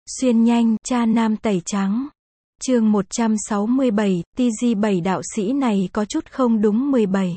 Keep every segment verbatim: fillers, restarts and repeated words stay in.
Xuyên nhanh, cha nam tẩy trắng. Chương một trăm sáu mươi bảy, tê giê bảy đạo sĩ này có chút không đúng mười bảy.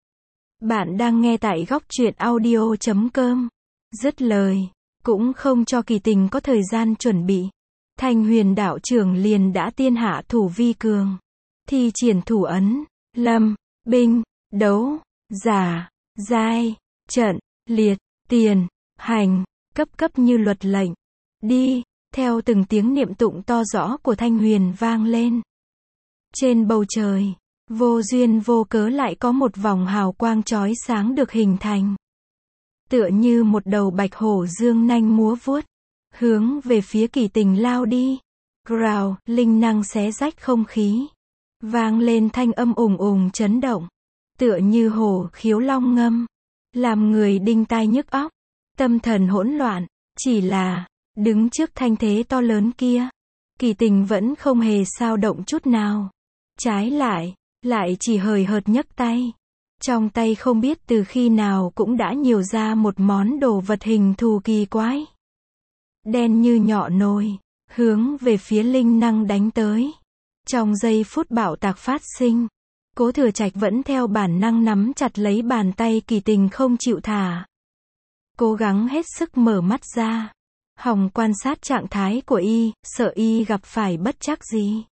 Bạn đang nghe tại góc truyện audio chấm com. Dứt lời, cũng không cho Kỳ Tình có thời gian chuẩn bị. Thanh Huyền đạo trưởng liền đã tiên hạ thủ vi cường. Thi triển thủ ấn, lâm, binh, đấu, giả, giai, trận, liệt, tiền, hành, cấp cấp như luật lệnh. Đi, theo từng tiếng niệm tụng to rõ của Thanh Huyền vang lên. Trên bầu trời, vô duyên vô cớ lại có một vòng hào quang chói sáng được hình thành. Tựa như một đầu bạch hổ dương nanh múa vuốt, hướng về phía Kỳ Tình lao đi. Growl, linh năng xé rách không khí. Vang lên thanh âm ùng ùng chấn động. Tựa như hổ khiếu long ngâm. Làm người đinh tai nhức óc. Tâm thần hỗn loạn. Chỉ là, đứng trước thanh thế to lớn kia, Kỳ Tình vẫn không hề sao động chút nào. Trái lại, lại chỉ hời hợt nhấc tay. Trong tay không biết từ khi nào cũng đã nhiều ra một món đồ vật hình thù kỳ quái. Đen như nhọ nồi, hướng về phía linh năng đánh tới. Trong giây phút bạo tạc phát sinh, Cố Thừa Trạch vẫn theo bản năng nắm chặt lấy bàn tay Kỳ Tình không chịu thả. Cố gắng hết sức mở mắt ra. Hòng quan sát trạng thái của y, sợ y gặp phải bất trắc gì.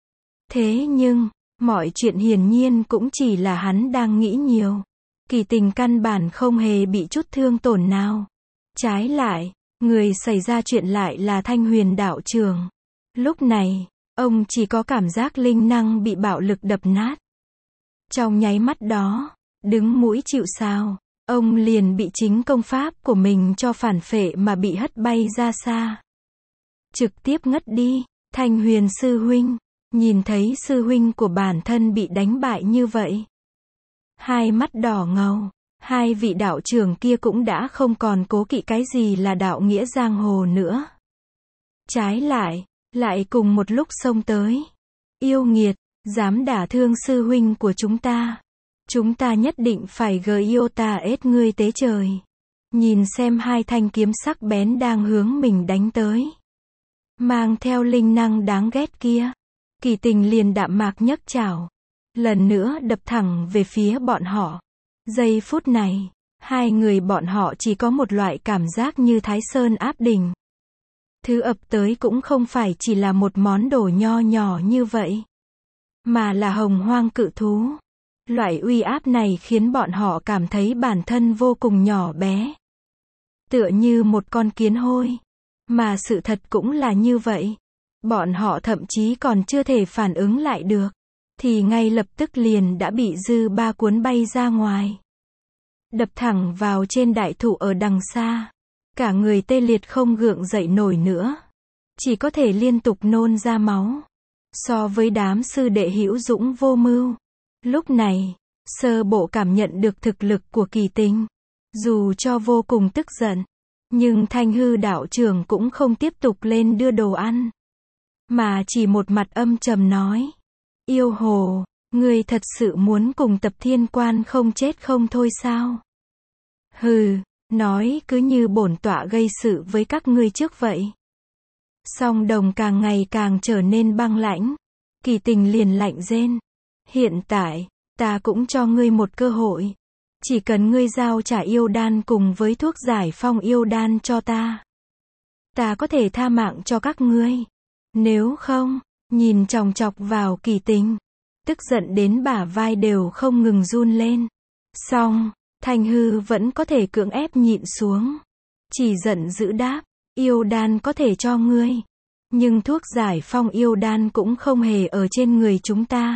Thế nhưng, mọi chuyện hiển nhiên cũng chỉ là hắn đang nghĩ nhiều. Kỳ Tình căn bản không hề bị chút thương tổn nào. Trái lại, người xảy ra chuyện lại là Thanh Huyền đạo trưởng. Lúc này, ông chỉ có cảm giác linh năng bị bạo lực đập nát. Trong nháy mắt đó, đứng mũi chịu sào, ông liền bị chính công pháp của mình cho phản phệ mà bị hất bay ra xa. Trực tiếp ngất đi. Thanh Huyền sư huynh, nhìn thấy sư huynh của bản thân bị đánh bại như vậy. Hai mắt đỏ ngầu, hai vị đạo trưởng kia cũng đã không còn cố kỵ cái gì là đạo nghĩa giang hồ nữa. Trái lại, lại cùng một lúc xông tới. Yêu nghiệt, dám đả thương sư huynh của chúng ta. Chúng ta nhất định phải gợi yêu ta ết ngươi tế trời. Nhìn xem hai thanh kiếm sắc bén đang hướng mình đánh tới. Mang theo linh năng đáng ghét kia. Kỳ Tình liền đạm mạc nhấc chảo. Lần nữa đập thẳng về phía bọn họ. Giây phút này, hai người bọn họ chỉ có một loại cảm giác như Thái Sơn áp đỉnh. Thứ ập tới cũng không phải chỉ là một món đồ nho nhỏ như vậy, mà là hồng hoang cự thú. Loại uy áp này khiến bọn họ cảm thấy bản thân vô cùng nhỏ bé. Tựa như một con kiến hôi. Mà sự thật cũng là như vậy. Bọn họ thậm chí còn chưa thể phản ứng lại được, thì ngay lập tức liền đã bị dư ba cuốn bay ra ngoài. Đập thẳng vào trên đại thụ ở đằng xa. Cả người tê liệt không gượng dậy nổi nữa. Chỉ có thể liên tục nôn ra máu. So với đám sư đệ hữu dũng vô mưu. Lúc này, sơ bộ cảm nhận được thực lực của Kỳ Tình. Dù cho vô cùng tức giận, nhưng Thanh Hư đạo trưởng cũng không tiếp tục lên đưa đồ ăn. Mà chỉ một mặt âm trầm nói. Yêu hồ, ngươi thật sự muốn cùng Tập Thiên Quan không chết không thôi sao? Hừ, nói cứ như bổn tọa gây sự với các ngươi trước vậy. Song đồng càng ngày càng trở nên băng lãnh. Kỳ Tình liền lạnh rên. Hiện tại, ta cũng cho ngươi một cơ hội. Chỉ cần ngươi giao trả yêu đan cùng với thuốc giải phong yêu đan cho ta, ta có thể tha mạng cho các ngươi. Nếu không, nhìn chòng chọc vào Kỳ Tình, tức giận đến bả vai đều không ngừng run lên. Song, Thanh Hư vẫn có thể cưỡng ép nhịn xuống. Chỉ giận dữ đáp, yêu đan có thể cho ngươi. Nhưng thuốc giải phong yêu đan cũng không hề ở trên người chúng ta.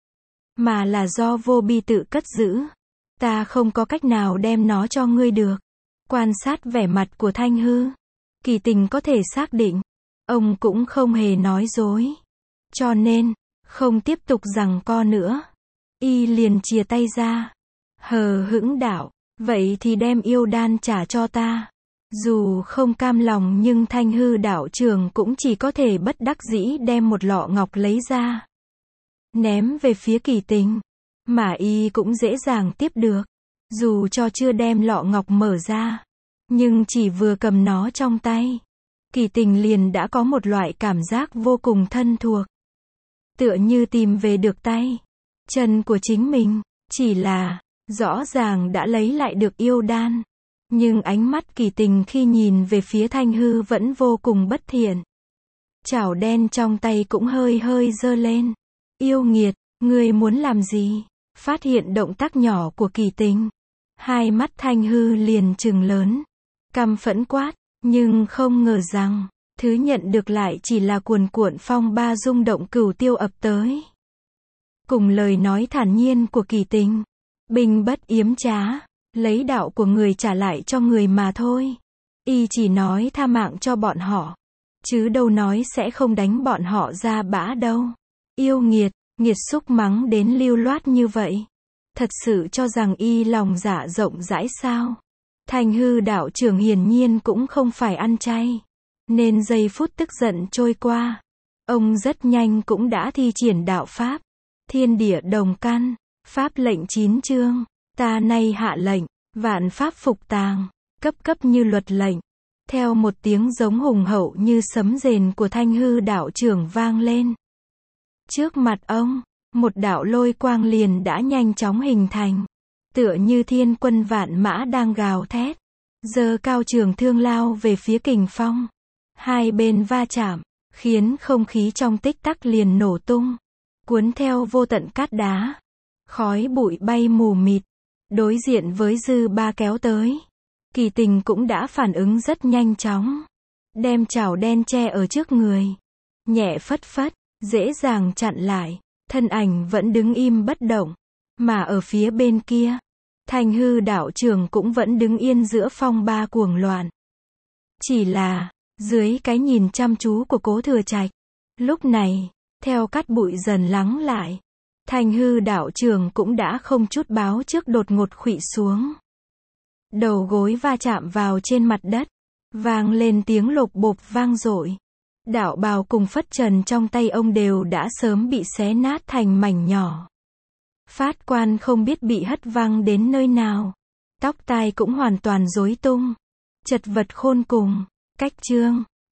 Mà là do Vô Bi tự cất giữ. Ta không có cách nào đem nó cho ngươi được. Quan sát vẻ mặt của Thanh Hư, Kỳ Tình có thể xác định, ông cũng không hề nói dối. Cho nên, không tiếp tục giằng co nữa. Y liền chìa tay ra. Hờ hững đạo, vậy thì đem yêu đan trả cho ta. Dù không cam lòng nhưng Thanh Hư đạo trưởng cũng chỉ có thể bất đắc dĩ đem một lọ ngọc lấy ra. Ném về phía Kỳ Tình. Mà y cũng dễ dàng tiếp được. Dù cho chưa đem lọ ngọc mở ra. Nhưng chỉ vừa cầm nó trong tay. Kỳ Tình liền đã có một loại cảm giác vô cùng thân thuộc. Tựa như tìm về được tay, chân của chính mình, chỉ là, rõ ràng đã lấy lại được yêu đan. Nhưng ánh mắt Kỳ Tình khi nhìn về phía Thanh Hư vẫn vô cùng bất thiện. Chảo đen trong tay cũng hơi hơi giơ lên. Yêu nghiệt, ngươi muốn làm gì? Phát hiện động tác nhỏ của Kỳ Tình, hai mắt Thanh Hư liền trừng lớn, căm phẫn quát, nhưng không ngờ rằng, thứ nhận được lại chỉ là cuồn cuộn phong ba rung động cửu tiêu ập tới. Cùng lời nói thản nhiên của Kỳ Tình, binh bất yếm trá, lấy đạo của người trả lại cho người mà thôi. Y chỉ nói tha mạng cho bọn họ, chứ đâu nói sẽ không đánh bọn họ ra bã đâu. Yêu nghiệt, nghiệt xúc mắng đến lưu loát như vậy. Thật sự cho rằng y lòng dạ rộng rãi sao? Thanh Hư đạo trưởng hiển nhiên cũng không phải ăn chay, nên giây phút tức giận trôi qua, ông rất nhanh cũng đã thi triển đạo pháp. Thiên địa đồng căn, pháp lệnh chín chương, ta nay hạ lệnh, vạn pháp phục tàng, cấp cấp như luật lệnh. Theo một tiếng giống hùng hậu như sấm rền của Thanh Hư đạo trưởng vang lên. Trước mặt ông, một đạo lôi quang liền đã nhanh chóng hình thành, tựa như thiên quân vạn mã đang gào thét, giơ cao trường thương lao về phía Kình Phong. Hai bên va chạm, khiến không khí trong tích tắc liền nổ tung, cuốn theo vô tận cát đá, khói bụi bay mù mịt. Đối diện với dư ba kéo tới, Kỳ Tình cũng đã phản ứng rất nhanh chóng, đem chảo đen che ở trước người, nhẹ phất phất, dễ dàng chặn lại. Thân ảnh vẫn đứng im bất động, mà ở phía bên kia, Thanh Hư đạo trưởng cũng vẫn đứng yên giữa phong ba cuồng loạn. Chỉ là, dưới cái nhìn chăm chú của Cố Thừa Trạch, lúc này, theo cát bụi dần lắng lại, Thanh Hư đạo trưởng cũng đã không chút báo trước đột ngột khuỵu xuống. Đầu gối va chạm vào trên mặt đất, vang lên tiếng lộc bộp vang dội. Đạo bào cùng phất trần trong tay ông đều đã sớm bị xé nát thành mảnh nhỏ. Phát quan không biết bị hất văng đến nơi nào. Tóc tai cũng hoàn toàn rối tung, chật vật khôn cùng. Cách chương